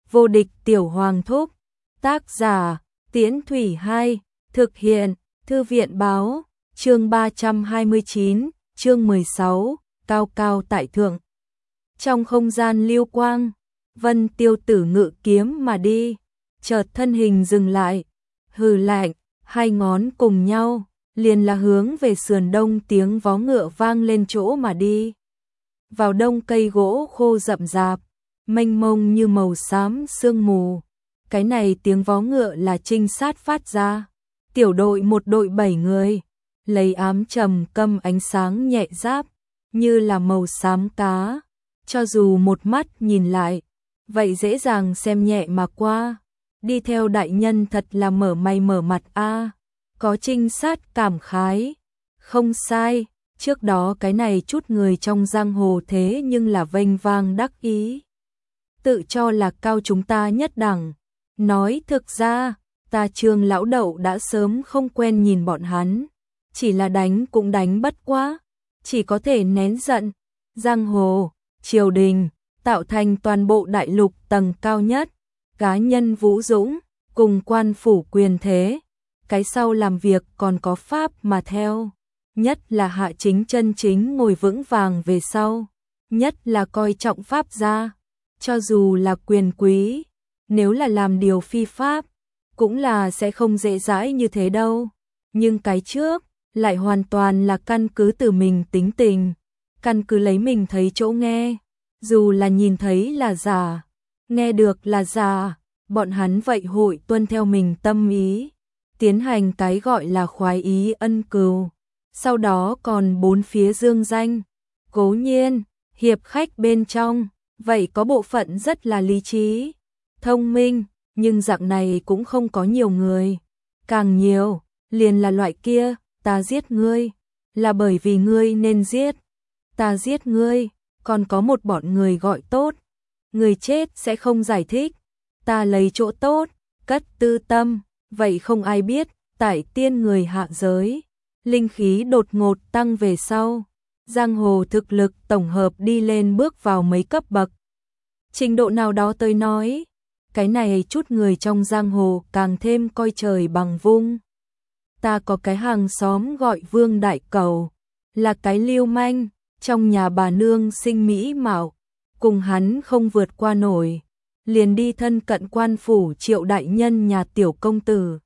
Vô địch tiểu hoàng thúc. Tác giả, Tiễn Thủy 2, thực hiện, Thư viện báo, chương 329, chương 16, cao cao tại thượng. Trong không gian lưu quang, Vân Tiêu Tử ngự kiếm mà đi, chợt thân hình dừng lại, hừ lạnh, hai ngón cùng nhau, liền là hướng về sườn đông, tiếng vó ngựa vang lên chỗ mà đi. Vào đông, cây gỗ khô rậm rạp, mênh mông như màu xám sương mù. Cái này tiếng vó ngựa là trinh sát phát ra. Tiểu đội một đội 7 người, lấy ám trầm câm ánh sáng nhẹ giáp, như là màu xám cá. Cho dù một mắt nhìn lại, vậy dễ dàng xem nhẹ mà qua. Đi theo đại nhân thật là mở mày mở mặt a. Có trinh sát cảm khái. Không sai, trước đó cái này chút người trong giang hồ thế nhưng là vênh vang đắc ý. Tự cho là cao chúng ta nhất đẳng. Nói thực ra, ta Trương lão đậu đã sớm không quen nhìn bọn hắn. Chỉ là đánh cũng đánh bất quá, chỉ có thể nén giận. Giang hồ, triều đình, tạo thành toàn bộ đại lục tầng cao nhất. Cá nhân vũ dũng, cùng quan phủ quyền thế. Cái sau làm việc còn có pháp mà theo. Nhất là hạ chính chân chính ngồi vững vàng về sau. Nhất là coi trọng pháp gia. Cho dù là quyền quý, nếu là làm điều phi pháp, cũng là sẽ không dễ dãi như thế đâu. Nhưng cái trước, lại hoàn toàn là căn cứ từ mình tính tình. Căn cứ lấy mình thấy chỗ nghe. Dù là nhìn thấy là giả, nghe được là giả, bọn hắn vậy hội tuân theo mình tâm ý. Tiến hành cái gọi là khoái ý ân cừu. Sau đó còn bốn phía dương danh. Cố nhiên, hiệp khách bên trong, vậy có bộ phận rất là lý trí, thông minh, nhưng dạng này cũng không có nhiều người. Càng nhiều, liền là loại kia, ta giết ngươi, là bởi vì ngươi nên giết. Ta giết ngươi, còn có một bọn người gọi tốt. Người chết sẽ không giải thích. Ta lấy chỗ tốt, cất tư tâm, vậy không ai biết, tại tiên người hạ giới. Linh khí đột ngột tăng về sau. Giang hồ thực lực tổng hợp đi lên bước vào mấy cấp bậc. Trình độ nào đó tôi nói, cái này chút người trong giang hồ càng thêm coi trời bằng vung. Ta có cái hàng xóm gọi Vương Đại Cầu, là cái lưu manh, trong nhà bà nương sinh mỹ mạo, cùng hắn không vượt qua nổi, liền đi thân cận quan phủ Triệu đại nhân nhà tiểu công tử.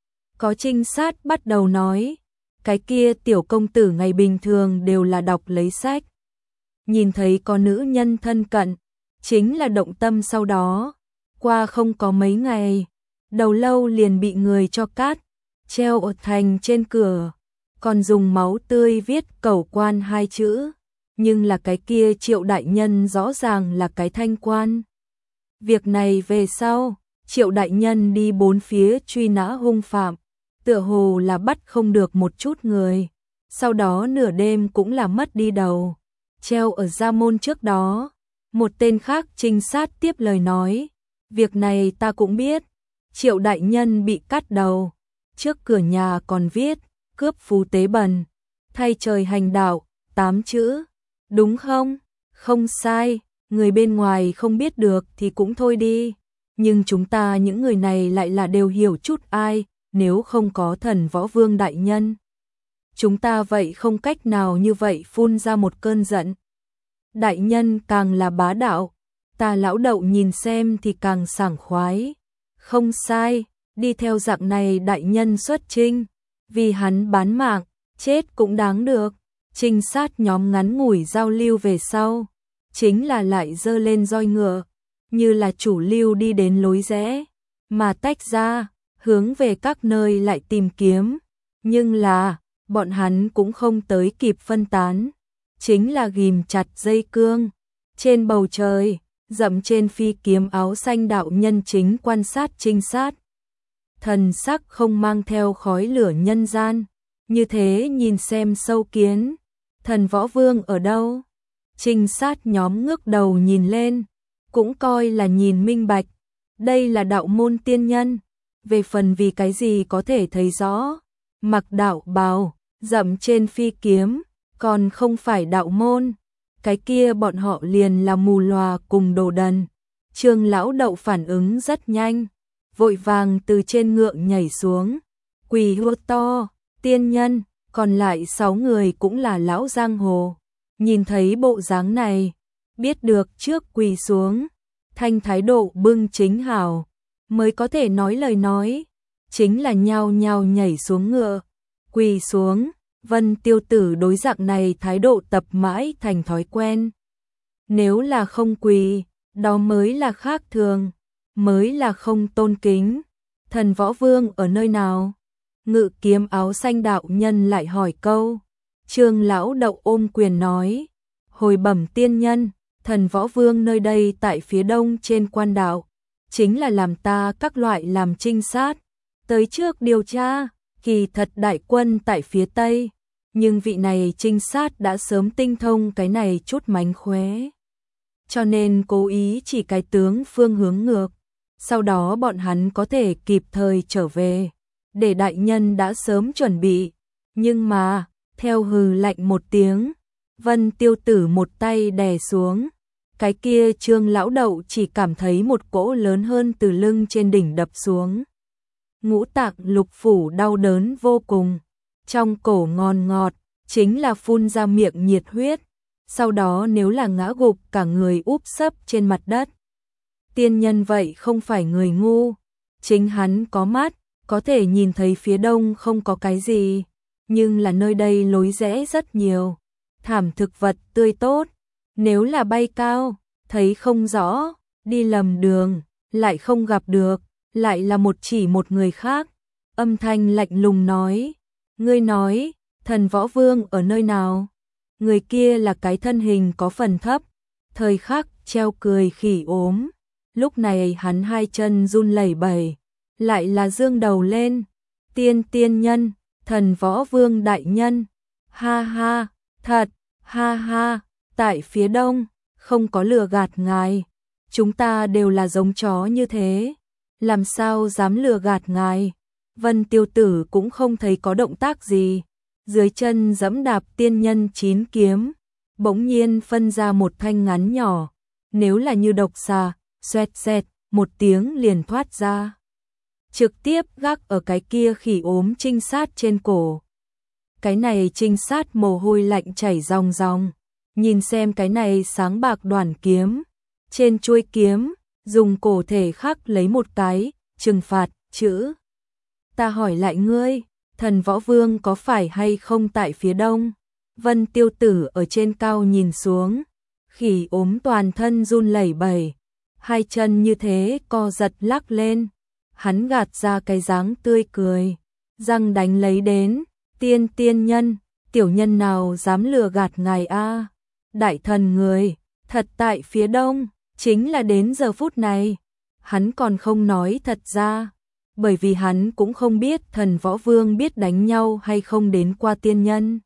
Có trinh sát bắt đầu nói, cái kia tiểu công tử ngày bình thường đều là đọc lấy sách. Nhìn thấy có nữ nhân thân cận, chính là động tâm sau đó. Qua không có mấy ngày, đầu lâu liền bị người cho cát, treo ở thành trên cửa, còn dùng máu tươi viết cẩu quan 2 chữ. Nhưng là cái kia Triệu đại nhân rõ ràng là cái thanh quan. Việc này về sau, Triệu đại nhân đi bốn phía truy nã hung phạm, tựa hồ là bắt không được một chút người. Sau đó nửa đêm cũng là mất đi đầu, treo ở gia môn trước đó. Một tên khác trinh sát tiếp lời nói, việc này ta cũng biết, Triệu đại nhân bị cắt đầu, trước cửa nhà còn viết, cướp phú tế bần, thay trời hành đạo, 8 chữ, đúng không? Không sai, người bên ngoài không biết được thì cũng thôi đi, nhưng chúng ta những người này lại là đều hiểu chút ai, nếu không có thần võ vương đại nhân. Chúng ta vậy không cách nào như vậy phun ra một cơn giận. Đại nhân càng là bá đạo, ta lão đậu nhìn xem thì càng sảng khoái. Không sai, đi theo dạng này đại nhân xuất chinh, vì hắn bán mạng, chết cũng đáng được. Trinh sát nhóm ngắn ngủi giao lưu về sau, chính là lại dơ lên roi ngựa, như là chủ lưu đi đến lối rẽ, mà tách ra, hướng về các nơi lại tìm kiếm. Nhưng là, bọn hắn cũng không tới kịp phân tán. Chính là ghim chặt dây cương. Trên bầu trời, dậm trên phi kiếm áo xanh đạo nhân chính quan sát trinh sát. Thần sắc không mang theo khói lửa nhân gian. Như thế nhìn xem sâu kiến. Thần võ vương ở đâu? Trinh sát nhóm ngước đầu nhìn lên. Cũng coi là nhìn minh bạch. Đây là đạo môn tiên nhân. Về phần vì cái gì có thể thấy rõ. Mặc đạo bào, dậm trên phi kiếm. Còn không phải đạo môn, cái kia bọn họ liền là mù lòa cùng đồ đần. Trương lão đậu phản ứng rất nhanh, vội vàng từ trên ngựa nhảy xuống, quỳ hô to, tiên nhân, còn lại 6 người cũng là lão giang hồ. Nhìn thấy bộ dáng này, biết được trước quỳ xuống, thanh thái độ bưng chính hảo, mới có thể nói lời nói, chính là nhao nhao nhảy xuống ngựa, quỳ xuống. Vân Tiêu Tử đối dạng này thái độ tập mãi thành thói quen. Nếu là không quỳ, đó mới là khác thường, mới là không tôn kính. Thần Võ Vương ở nơi nào? Ngự kiếm áo xanh đạo nhân lại hỏi câu. Trương lão đậu ôm quyền nói, hồi bẩm tiên nhân, Thần Võ Vương nơi đây tại phía đông trên quan đạo, chính là làm ta các loại làm trinh sát, tới trước điều tra, kỳ thật đại quân tại phía tây, nhưng vị này trinh sát đã sớm tinh thông cái này chút mánh khóe, cho nên cố ý chỉ cái tướng phương hướng ngược, sau đó bọn hắn có thể kịp thời trở về, để đại nhân đã sớm chuẩn bị, nhưng mà, theo hừ lạnh một tiếng, Vân Tiêu Tử một tay đè xuống, cái kia Trương lão đậu chỉ cảm thấy một cỗ lớn hơn từ lưng trên đỉnh đập xuống. Ngũ tạng lục phủ đau đớn vô cùng, trong cổ ngon ngọt, chính là phun ra miệng nhiệt huyết, sau đó nếu là ngã gục cả người úp sấp trên mặt đất. Tiên nhân vậy không phải người ngu, chính hắn có mắt, có thể nhìn thấy phía đông không có cái gì, nhưng là nơi đây lối rẽ rất nhiều, thảm thực vật tươi tốt, nếu là bay cao, thấy không rõ, đi lầm đường, lại không gặp được, lại là một người khác, âm thanh lạnh lùng nói, ngươi nói, Thần Võ Vương ở nơi nào? Người kia là cái thân hình có phần thấp, thời khắc treo cười khỉ ốm, lúc này hắn hai chân run lẩy bẩy, lại là dương đầu lên, tiên nhân, Thần Võ Vương đại nhân, ha ha, thật, ha ha, tại phía đông, không có lừa gạt ngài, chúng ta đều là giống chó như thế, làm sao dám lừa gạt ngài. Vân Tiêu Tử cũng không thấy có động tác gì, dưới chân giẫm đạp tiên nhân 9 kiếm, bỗng nhiên phân ra một thanh ngắn nhỏ, nếu là như độc xà, xoẹt xẹt, một tiếng liền thoát ra. Trực tiếp gác ở cái kia khỉ ốm trinh sát trên cổ. Cái này trinh sát mồ hôi lạnh chảy ròng ròng, nhìn xem cái này sáng bạc đoản kiếm, trên chuôi kiếm, dùng cổ thể khắc lấy một cái, trừng phạt, chữ. Ta hỏi lại ngươi, Thần Võ Vương có phải hay không tại phía đông? Vân Tiêu Tử ở trên cao nhìn xuống, khỉ ốm toàn thân run lẩy bẩy, hai chân như thế co giật lắc lên, hắn gạt ra cái dáng tươi cười, răng đánh lấy đến, tiên nhân, tiểu nhân nào dám lừa gạt ngài a? Đại thần người, thật tại phía đông, chính là đến giờ phút này, hắn còn không nói thật ra, bởi vì hắn cũng không biết Thần Võ Vương biết đánh nhau hay không đến qua tiên nhân.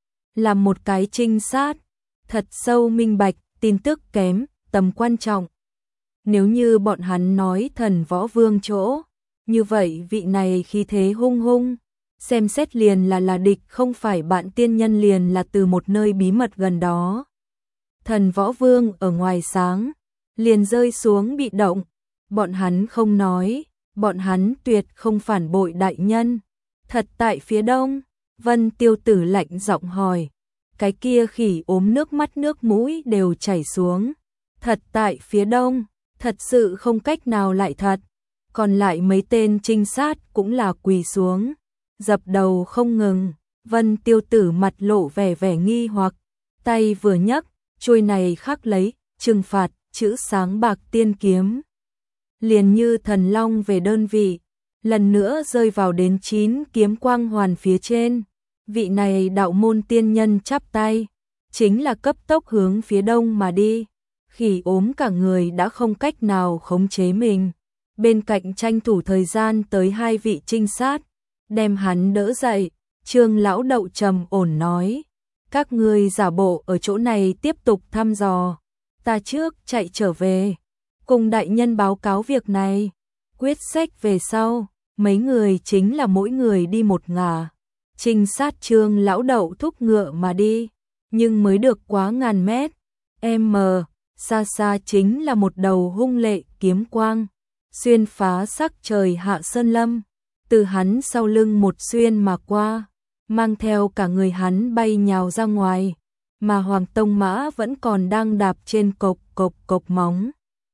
Làm một cái trinh sát, thật sâu minh bạch, tin tức kém, tầm quan trọng. Nếu như bọn hắn nói Thần Võ Vương chỗ, như vậy vị này khí thế hung hung, xem xét liền là địch, không phải bạn tiên nhân liền là từ một nơi bí mật gần đó. Thần Võ Vương ở ngoài sáng, liền rơi xuống bị động, bọn hắn không nói, bọn hắn tuyệt không phản bội đại nhân. Thật tại phía đông, Vân Tiêu Tử lạnh giọng hỏi, cái kia khỉ ốm nước mắt nước mũi đều chảy xuống. Thật tại phía đông, thật sự không cách nào lại thật. Còn lại mấy tên trinh sát cũng là quỳ xuống, dập đầu không ngừng. Vân Tiêu Tử mặt lộ vẻ nghi hoặc, tay vừa nhấc, chuôi này khắc lấy, trừng phạt, chữ sáng bạc tiên kiếm. Liền như thần long về đơn vị, lần nữa rơi vào đến 9 kiếm quang hoàn phía trên. Vị này đạo môn tiên nhân chắp tay, chính là cấp tốc hướng phía đông mà đi. Khỉ ốm cả người đã không cách nào khống chế mình. Bên cạnh tranh thủ thời gian tới 2 vị trinh sát, đem hắn đỡ dậy. Trương lão đậu trầm ổn nói, các ngươi giả bộ ở chỗ này tiếp tục thăm dò, ta trước chạy trở về, cùng đại nhân báo cáo việc này, quyết sách về sau, mấy người chính là mỗi người đi một ngả. Trinh sát Trương lão đậu thúc ngựa mà đi, nhưng mới được quá ngàn mét, xa xa chính là một đầu hung lệ kiếm quang, xuyên phá sắc trời hạ sơn lâm, từ hắn sau lưng một xuyên mà qua, mang theo cả người hắn bay nhào ra ngoài, mà Hoàng Tông Mã vẫn còn đang đạp trên cộc cộc cộc móng.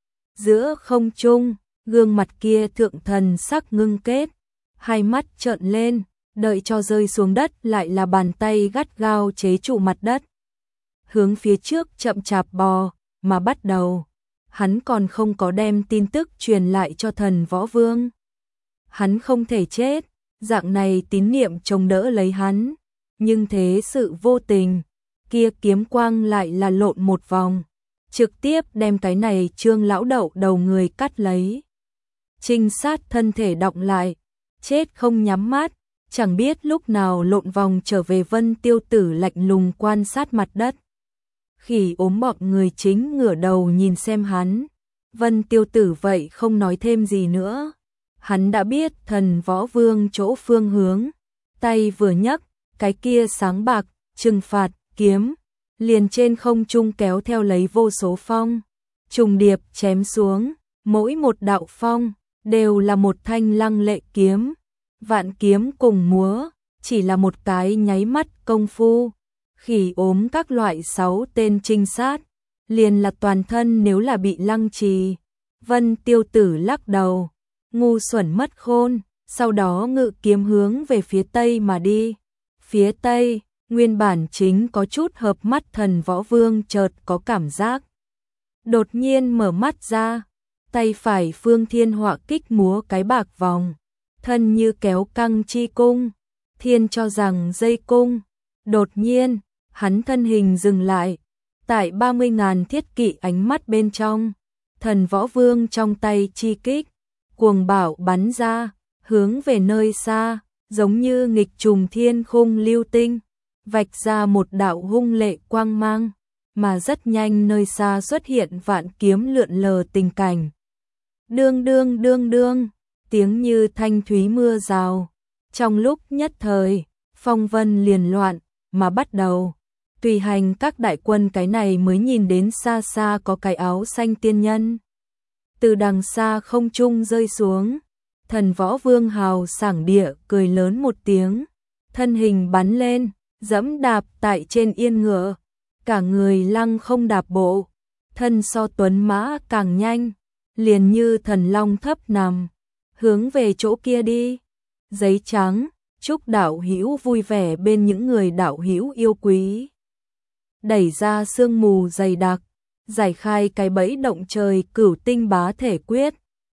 Giữa không trung, gương mặt kia thượng thần sắc ngưng kết, hai mắt trợn lên, đợi cho rơi xuống đất lại là bàn tay gắt gao chế trụ mặt đất. Hướng phía trước chậm chạp bò, mà bắt đầu, hắn còn không có đem tin tức truyền lại cho Thần Võ Vương. Hắn không thể chết, dạng này tín niệm chống đỡ lấy hắn, nhưng thế sự vô tình, kia kiếm quang lại là lộn một vòng, trực tiếp đem cái này Trương lão đậu đầu người cắt lấy. Trinh sát thân thể đọng lại, chết không nhắm mắt, chẳng biết lúc nào lộn vòng trở về. Vân Tiêu Tử lạnh lùng quan sát mặt đất. Khỉ ốm bọn người chính ngửa đầu nhìn xem hắn. Vân Tiêu Tử vậy không nói thêm gì nữa. Hắn đã biết Thần Võ Vương chỗ phương hướng, tay vừa nhấc, cái kia sáng bạc, trừng phạt, kiếm, liền trên không trung kéo theo lấy vô số phong, trùng điệp chém xuống, mỗi một đạo phong, đều là một thanh lăng lệ kiếm, vạn kiếm cùng múa, chỉ là một cái nháy mắt công phu, khỉ ốm các loại 6 tên trinh sát, liền là toàn thân nếu là bị lăng trì. Vân Tiêu Tử lắc đầu, ngu xuẩn mất khôn, sau đó ngự kiếm hướng về phía tây mà đi. Phía tây, nguyên bản chính có chút hợp mắt Thần Võ Vương chợt có cảm giác. Đột nhiên mở mắt ra, tay phải Phương Thiên Họa kích múa cái bạc vòng, thân như kéo căng chi cung, thiên cho rằng dây cung. Đột nhiên, hắn thân hình dừng lại, tại 30.000 thiết kỵ ánh mắt bên trong, Thần Võ Vương trong tay chi kích, cuồng bạo bắn ra, hướng về nơi xa, giống như nghịch trùng thiên khung lưu tinh, vạch ra một đạo hung lệ quang mang, mà rất nhanh nơi xa xuất hiện vạn kiếm lượn lờ tình cảnh. Đương đương đương đương, tiếng như thanh thúy mưa rào. Trong lúc nhất thời, phong vân liền loạn, mà bắt đầu. Tùy hành các đại quân cái này mới nhìn đến xa xa có cái áo xanh tiên nhân. Từ đằng xa không trung rơi xuống, Thần Võ Vương hào sảng địa cười lớn một tiếng, thân hình bắn lên, dẫm đạp tại trên yên ngựa, cả người lăng không đạp bộ, thân so tuấn mã càng nhanh, liền như thần long thấp nằm, hướng về chỗ kia đi. Giấy trắng, chúc đạo hữu vui vẻ bên những người đạo hữu yêu quý. Đẩy ra sương mù dày đặc, giải khai cái bẫy động trời Cửu Tinh Bá Thể Quyết.